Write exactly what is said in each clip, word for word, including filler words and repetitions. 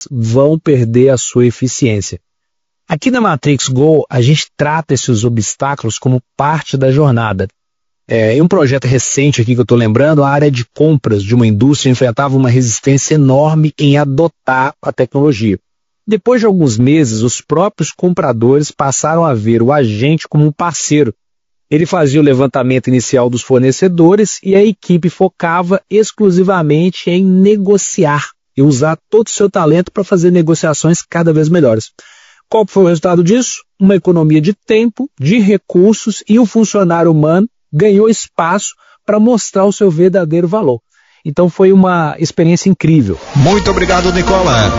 vão perder a sua eficiência. Aqui na Matrix Go, a gente trata esses obstáculos como parte da jornada. É, em um projeto recente aqui que eu estou lembrando, a área de compras de uma indústria enfrentava uma resistência enorme em adotar a tecnologia. Depois de alguns meses, os próprios compradores passaram a ver o agente como um parceiro. Ele fazia o levantamento inicial dos fornecedores e a equipe focava exclusivamente em negociar e usar todo o seu talento para fazer negociações cada vez melhores. Qual foi o resultado disso? Uma economia de tempo, de recursos, e o funcionário humano ganhou espaço para mostrar o seu verdadeiro valor. Então foi uma experiência incrível. Muito obrigado, Nicola.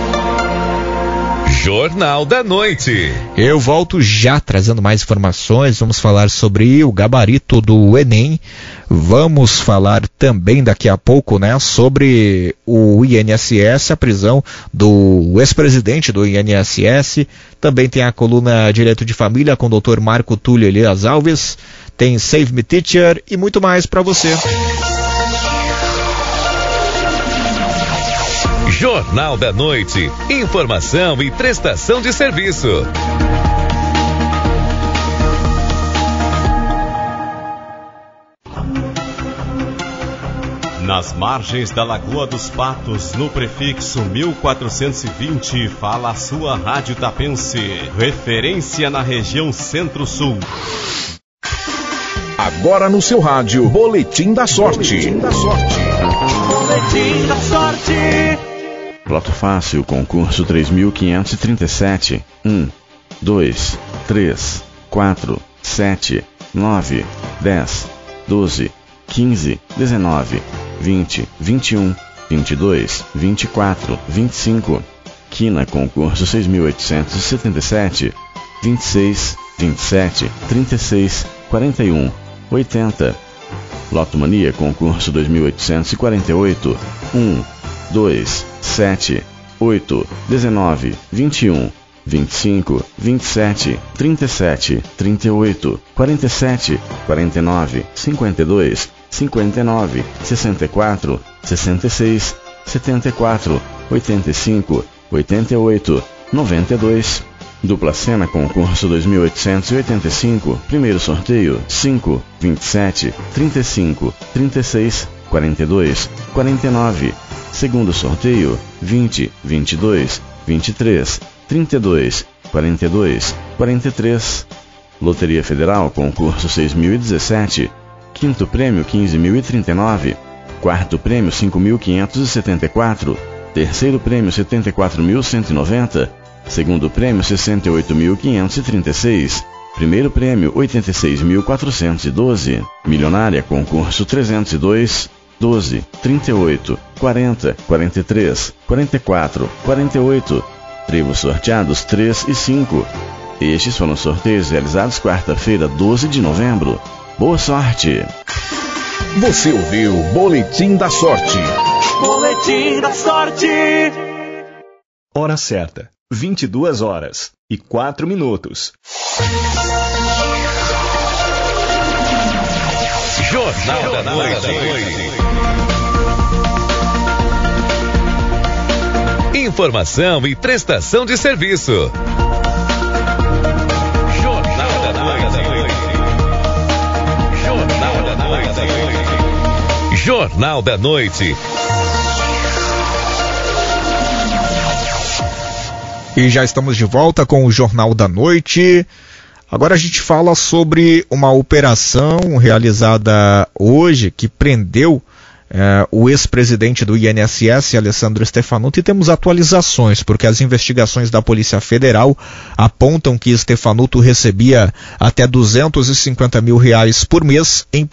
Jornal da Noite. Eu volto já trazendo mais informações. Vamos falar sobre o gabarito do Enem. Vamos falar também daqui a pouco, né, sobre o I N S S, a prisão do ex-presidente do I N S S. Também tem a coluna Direito de Família com o doutor Marco Túlio Elias Alves. Tem Save Me Teacher e muito mais para você. Jornal da Noite. Informação e prestação de serviço. Nas margens da Lagoa dos Patos, no prefixo mil quatrocentos e vinte, fala a sua Rádio Tapense, referência na região Centro-Sul. Agora no seu rádio, Boletim da Sorte. Boletim da Sorte. Boletim da Sorte. Loto Fácil, concurso três mil quinhentos e trinta e sete. um, dois, três, quatro, sete, nove, dez, doze, quinze, dezenove, vinte, vinte e um, vinte e dois, vinte e quatro, vinte e cinco. Quina, concurso seis mil oitocentos e setenta e sete. vinte e seis, vinte e sete, trinta e seis, quarenta e um, oitenta. Loto Mania, concurso dois mil oitocentos e quarenta e oito. um, dois, sete, oito, dezenove, vinte e um, vinte e cinco, vinte e sete, trinta e sete, trinta e oito, quarenta e sete, quarenta e nove, cinquenta e dois, cinquenta e nove, sessenta e quatro, sessenta e seis, setenta e quatro, oitenta e cinco, oitenta e oito, noventa e dois. Dupla Sena, concurso dois mil oitocentos e oitenta e cinco, primeiro sorteio, cinco, vinte e sete, trinta e cinco, trinta e seis, quarenta e dois, quarenta e nove. Segundo sorteio, vinte, vinte e dois, vinte e três, trinta e dois, quarenta e dois, quarenta e três. Loteria Federal, concurso seis mil e dezessete, quinto prêmio quinze mil e trinta e nove, quarto prêmio cinco mil quinhentos e setenta e quatro, terceiro prêmio setenta e quatro mil cento e noventa, segundo prêmio sessenta e oito mil quinhentos e trinta e seis, primeiro prêmio oitenta e seis mil quatrocentos e doze, milionária, concurso trezentos e dois, doze, trinta e oito, quarenta, quarenta e três, quarenta e quatro, quarenta e oito, tribos sorteados três e cinco. Estes foram sorteios realizados quarta-feira, doze de novembro. Boa sorte! Você ouviu Boletim da Sorte. Boletim da Sorte. Hora certa, vinte e duas horas e quatro minutos. Jornal, Jornal da Noite. Da noite. Informação e prestação de serviço. Jornal da Noite. Jornal da Noite. Jornal da Noite. E já estamos de volta com o Jornal da Noite. Agora a gente fala sobre uma operação realizada hoje que prendeu eh, o ex-presidente do I N S S, Alessandro Stefanuto, e temos atualizações, porque as investigações da Polícia Federal apontam que Stefanuto recebia até duzentos e cinquenta mil reais por mês em